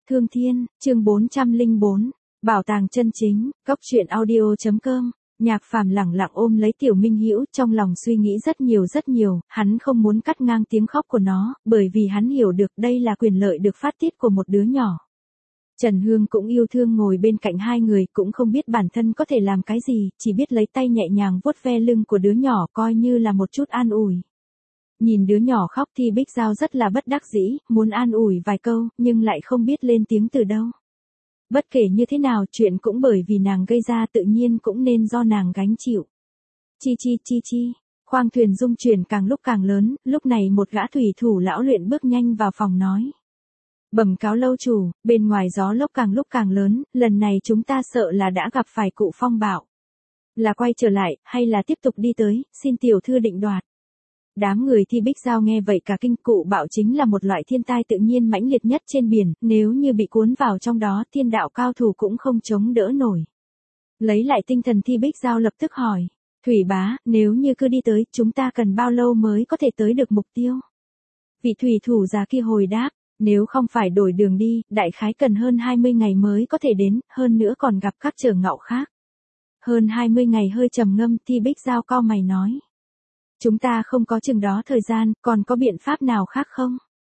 Thương Thiên, chương 404, Bảo tàng chân chính, Cốc truyện audio.com. Nhạc Phàm lẳng lặng ôm lấy Tiểu Minh Hữu, trong lòng suy nghĩ rất nhiều, hắn không muốn cắt ngang tiếng khóc của nó, bởi vì hắn hiểu được đây là quyền lợi được phát tiết của một đứa nhỏ. Trần Hương cũng yêu thương ngồi bên cạnh hai người, cũng không biết bản thân có thể làm cái gì, chỉ biết lấy tay nhẹ nhàng vuốt ve lưng của đứa nhỏ coi như là một chút an ủi. Nhìn đứa nhỏ khóc thì Bích Giao rất là bất đắc dĩ, muốn an ủi vài câu, nhưng lại không biết lên tiếng từ đâu. Bất kể như thế nào, chuyện cũng bởi vì nàng gây ra tự nhiên cũng nên do nàng gánh chịu. Chi, khoang thuyền rung chuyển càng lúc càng lớn, lúc này một gã thủy thủ lão luyện bước nhanh vào phòng nói. Bẩm cáo lâu chủ, bên ngoài gió lốc càng lúc càng lớn, lần này chúng ta sợ là đã gặp phải cụ phong bạo. Là quay trở lại, hay là tiếp tục đi tới, xin tiểu thư định đoạt. Đám người Thi Bích Giao nghe vậy cả kinh. Cụ bạo chính là một loại thiên tai tự nhiên mãnh liệt nhất trên biển, nếu như bị cuốn vào trong đó thiên đạo cao thủ cũng không chống đỡ nổi. Lấy lại tinh thần Thi Bích Giao lập tức hỏi, Thủy bá, nếu như cứ đi tới, chúng ta cần bao lâu mới có thể tới được mục tiêu? Vị thủy thủ già kia hồi đáp, nếu không phải đổi đường đi, đại khái cần hơn 20 ngày mới có thể đến, hơn nữa còn gặp các trở ngại khác. Hơn 20 ngày hơi trầm ngâm, Thi Bích Giao cau mày nói. Chúng ta không có chừng đó thời gian, còn có biện pháp nào khác không?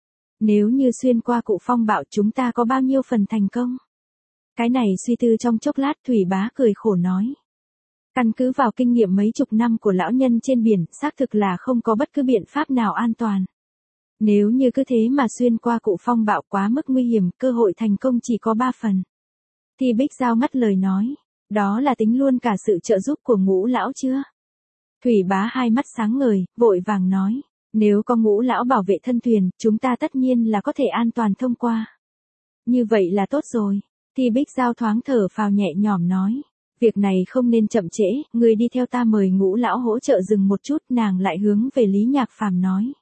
Nếu như xuyên qua cụ phong bạo chúng ta có bao nhiêu phần thành công? Cái này suy tư trong chốc lát Thủy bá cười khổ nói. Căn cứ vào kinh nghiệm mấy chục năm của lão nhân trên biển, xác thực là không có bất cứ biện pháp nào an toàn. Nếu như cứ thế mà xuyên qua cụ phong bạo quá mức nguy hiểm, cơ hội thành công chỉ có 3 phần. Thì Bích Giao ngắt lời nói, đó là tính luôn cả sự trợ giúp của Ngũ lão chưa? Thủy bá hai mắt sáng ngời, vội vàng nói, nếu có Ngũ lão bảo vệ thân thuyền, chúng ta tất nhiên là có thể an toàn thông qua. Như vậy là tốt rồi. Thì Bích Giao thoáng thở phào nhẹ nhõm nói, việc này không nên chậm trễ, người đi theo ta mời Ngũ lão hỗ trợ dừng một chút. Nàng lại hướng về Lý Nhạc Phàm nói,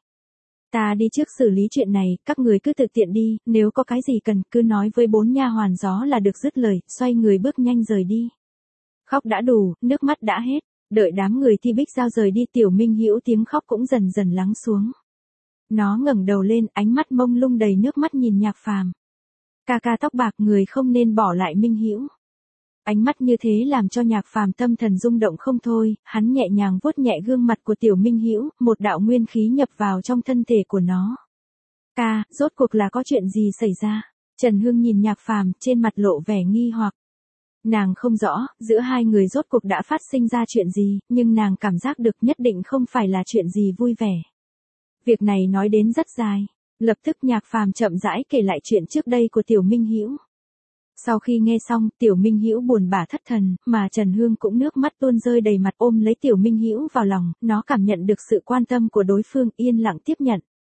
ta đi trước xử lý chuyện này, các người cứ tự tiện đi, nếu có cái gì cần cứ nói với 4 nha hoàn gió là được. Dứt lời, xoay người bước nhanh rời đi. Khóc đã đủ, nước mắt đã hết. Đợi đám người Thi Bích Giao rời đi, Tiểu Minh Hữu tiếng khóc cũng dần dần lắng xuống. Nó ngẩng đầu lên, ánh mắt mông lung đầy nước mắt nhìn Nhạc Phàm. Ca ca tóc bạc, người không nên bỏ lại Minh Hữu. Ánh mắt như thế làm cho Nhạc Phàm tâm thần rung động không thôi, hắn nhẹ nhàng vuốt nhẹ gương mặt của Tiểu Minh Hữu, một đạo nguyên khí nhập vào trong thân thể của nó. Ca, rốt cuộc là có chuyện gì xảy ra? Trần Hương nhìn Nhạc Phàm, trên mặt lộ vẻ nghi hoặc. Nàng không rõ, giữa hai người rốt cuộc đã phát sinh ra chuyện gì, nhưng nàng cảm giác được nhất định không phải là chuyện gì vui vẻ. Việc này nói đến rất dài. Lập tức Nhạc Phàm chậm rãi kể lại chuyện trước đây của Tiểu Minh Hữu. Sau khi nghe xong, Tiểu Minh Hữu buồn bã thất thần, mà Trần Hương cũng nước mắt tuôn rơi đầy mặt ôm lấy Tiểu Minh Hữu vào lòng, nó cảm nhận được sự quan tâm của đối phương, yên lặng tiếp nhận.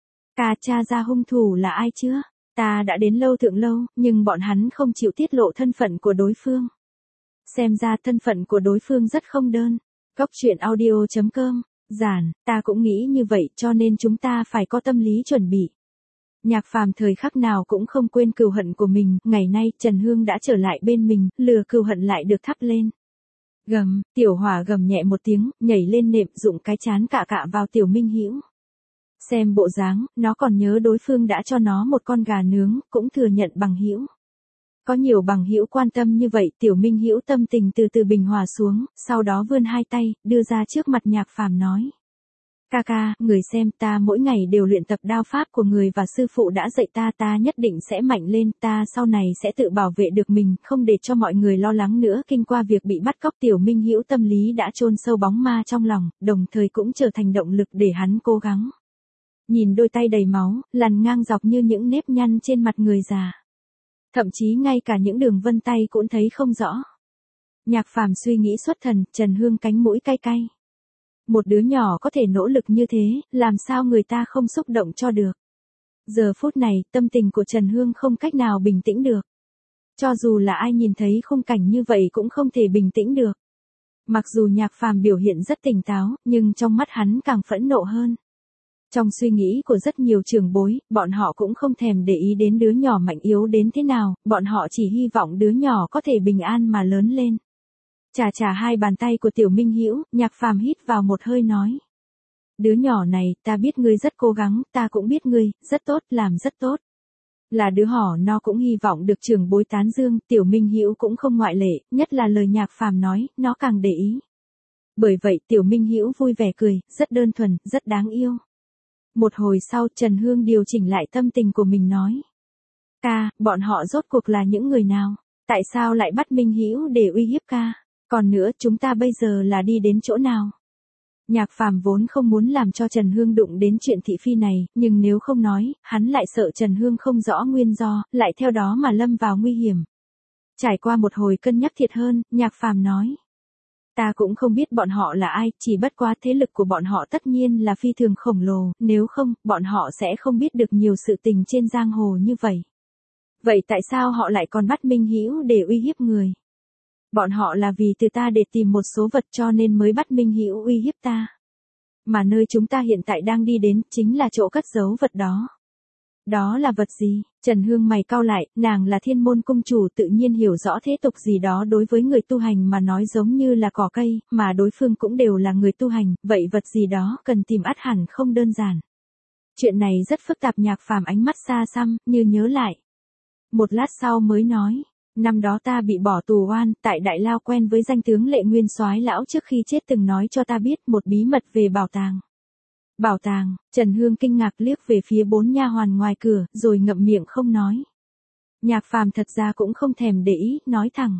Ca tra ra hung thủ là ai chưa? Ta đã đến lâu thượng lâu, nhưng bọn hắn không chịu tiết lộ thân phận của đối phương. Xem ra thân phận của đối phương rất không đơn. Cốc truyện audio.com. Giản, ta cũng nghĩ như vậy, cho nên chúng ta phải có tâm lý chuẩn bị. Nhạc Phàm thời khắc nào cũng không quên cừu hận của mình, ngày nay Trần Hương đã trở lại bên mình, lửa cừu hận lại được thắp lên. Gầm, Tiểu Hỏa gầm nhẹ một tiếng, nhảy lên nệm, dụng cái chán cạ vào Tiểu Minh Hữu. Xem bộ dáng, nó còn nhớ đối phương đã cho nó một con gà nướng, cũng thừa nhận bằng hữu. Có nhiều bằng hữu quan tâm như vậy, Tiểu Minh Hữu tâm tình từ từ bình hòa xuống, sau đó vươn hai tay, đưa ra trước mặt Nhạc Phàm nói. Ca ca, người xem, ta mỗi ngày đều luyện tập đao pháp của người và sư phụ đã dạy ta nhất định sẽ mạnh lên, ta sau này sẽ tự bảo vệ được mình, không để cho mọi người lo lắng nữa. Kinh qua việc bị bắt cóc, Tiểu Minh Hữu tâm lý đã chôn sâu bóng ma trong lòng, đồng thời cũng trở thành động lực để hắn cố gắng. Nhìn đôi tay đầy máu, lằn ngang dọc như những nếp nhăn trên mặt người già. Thậm chí ngay cả những đường vân tay cũng thấy không rõ. Nhạc Phàm suy nghĩ xuất thần, Trần Hương cánh mũi cay cay. Một đứa nhỏ có thể nỗ lực như thế, làm sao người ta không xúc động cho được. Giờ phút này, tâm tình của Trần Hương không cách nào bình tĩnh được. Cho dù là ai nhìn thấy khung cảnh như vậy cũng không thể bình tĩnh được. Mặc dù Nhạc Phàm biểu hiện rất tỉnh táo, nhưng trong mắt hắn càng phẫn nộ hơn. Trong suy nghĩ của rất nhiều trưởng bối, bọn họ cũng không thèm để ý đến đứa nhỏ mạnh yếu đến thế nào, bọn họ chỉ hy vọng đứa nhỏ có thể bình an mà lớn lên. Chà hai bàn tay của Tiểu Minh Hữu, Nhạc Phàm hít vào một hơi nói. Đứa nhỏ này, ta biết ngươi rất cố gắng, ta cũng biết ngươi, rất tốt, làm rất tốt. Là đứa hỏ nó cũng hy vọng được trưởng bối tán dương, Tiểu Minh Hữu cũng không ngoại lệ, nhất là lời Nhạc Phàm nói, nó càng để ý. Bởi vậy Tiểu Minh Hữu vui vẻ cười, rất đơn thuần, rất đáng yêu. Một hồi sau Trần Hương điều chỉnh lại tâm tình của mình nói. Ca, bọn họ rốt cuộc là những người nào? Tại sao lại bắt Minh Hữu để uy hiếp ca? Còn nữa chúng ta bây giờ là đi đến chỗ nào? Nhạc Phàm vốn không muốn làm cho Trần Hương đụng đến chuyện thị phi này, nhưng nếu không nói, hắn lại sợ Trần Hương không rõ nguyên do, lại theo đó mà lâm vào nguy hiểm. Trải qua một hồi cân nhắc thiệt hơn, Nhạc Phàm nói. Ta cũng không biết bọn họ là ai, chỉ bất quá thế lực của bọn họ tất nhiên là phi thường khổng lồ, nếu không, bọn họ sẽ không biết được nhiều sự tình trên giang hồ như vậy. Vậy tại sao họ lại còn bắt Minh Hữu để uy hiếp người? Bọn họ là vì từ ta để tìm một số vật cho nên mới bắt Minh Hữu uy hiếp ta. Mà nơi chúng ta hiện tại đang đi đến chính là chỗ cất giấu vật đó. Đó là vật gì? Trần Hương mày cau lại, nàng là Thiên Môn cung chủ tự nhiên hiểu rõ thế tục gì đó đối với người tu hành mà nói giống như là cỏ cây, mà đối phương cũng đều là người tu hành, vậy vật gì đó cần tìm ắt hẳn không đơn giản. Chuyện này rất phức tạp. Nhạc Phàm ánh mắt xa xăm, như nhớ lại. Một lát sau mới nói, năm đó ta bị bỏ tù oan, tại Đại Lao quen với danh tướng Lệ Nguyên Soái lão trước khi chết từng nói cho ta biết một bí mật về bảo tàng. Bảo tàng? Trần Hương kinh ngạc liếc về phía 4 nha hoàn ngoài cửa, rồi ngậm miệng không nói. Nhạc Phàm thật ra cũng không thèm để ý, nói thẳng.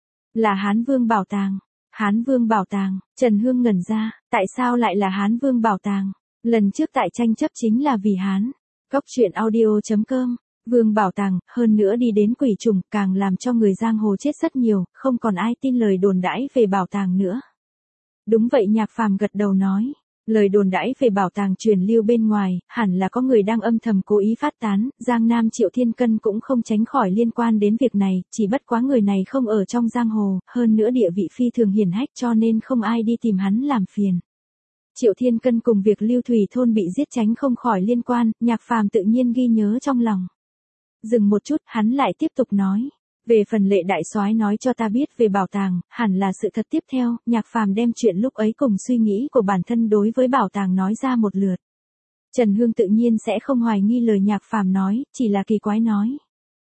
Là Hán Vương bảo tàng. Hán Vương bảo tàng? Trần Hương ngẩn ra, tại sao lại là Hán Vương bảo tàng? Lần trước tại tranh chấp chính là vì Hán. Cốc truyện audio.com. Vương bảo tàng, hơn nữa đi đến quỷ trùng, càng làm cho người giang hồ chết rất nhiều, không còn ai tin lời đồn đãi về bảo tàng nữa. Đúng vậy. Nhạc Phàm gật đầu nói. Lời đồn đãi về bảo tàng truyền lưu bên ngoài, hẳn là có người đang âm thầm cố ý phát tán, Giang Nam Triệu Thiên Cân cũng không tránh khỏi liên quan đến việc này, chỉ bất quá người này không ở trong giang hồ, hơn nữa địa vị phi thường hiển hách cho nên không ai đi tìm hắn làm phiền. Triệu Thiên Cân cùng việc Lưu Thủy Thôn bị giết tránh không khỏi liên quan, Nhạc Phàm tự nhiên ghi nhớ trong lòng. Dừng một chút, hắn lại tiếp tục nói. Về phần Lệ đại soái nói cho ta biết về bảo tàng, hẳn là sự thật. Tiếp theo, Nhạc Phàm đem chuyện lúc ấy cùng suy nghĩ của bản thân đối với bảo tàng nói ra một lượt. Trần Hương tự nhiên sẽ không hoài nghi lời Nhạc Phàm nói, chỉ là kỳ quái nói.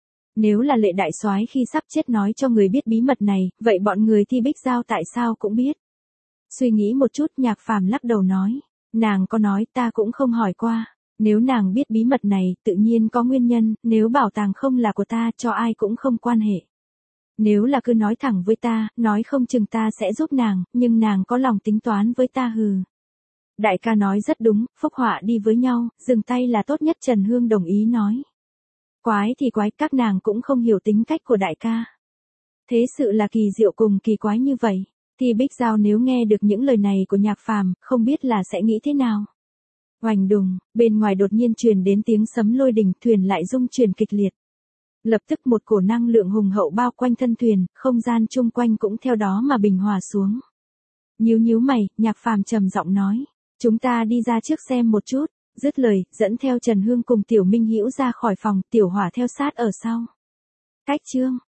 Nếu là Lệ đại soái khi sắp chết nói cho người biết bí mật này, vậy bọn người Thi Bích Giao tại sao cũng biết? Suy nghĩ một chút, Nhạc Phàm lắc đầu nói. Nàng có nói, ta cũng không hỏi qua. Nếu nàng biết bí mật này, tự nhiên có nguyên nhân, nếu bảo tàng không là của ta, cho ai cũng không quan hệ. Nếu là cứ nói thẳng với ta, nói không chừng ta sẽ giúp nàng, nhưng nàng có lòng tính toán với ta hừ. Đại ca nói rất đúng, phúc họa đi với nhau, dừng tay là tốt nhất. Trần Hương đồng ý nói. Quái thì quái, các nàng cũng không hiểu tính cách của đại ca. Thế sự là kỳ diệu cùng kỳ quái như vậy. Thì Bích Giao nếu nghe được những lời này của Nhạc Phàm, không biết là sẽ nghĩ thế nào. Oành đùng, bên ngoài đột nhiên truyền đến tiếng sấm lôi đình, thuyền lại rung chuyển kịch liệt. Lập tức một cổ năng lượng hùng hậu bao quanh thân thuyền, không gian chung quanh cũng theo đó mà bình hòa xuống. Nhíu mày, Nhạc Phàm trầm giọng nói, chúng ta đi ra trước xem một chút. Dứt lời, dẫn theo Trần Hương cùng Tiểu Minh Hữu ra khỏi phòng, Tiểu Hỏa theo sát ở sau. Cách chương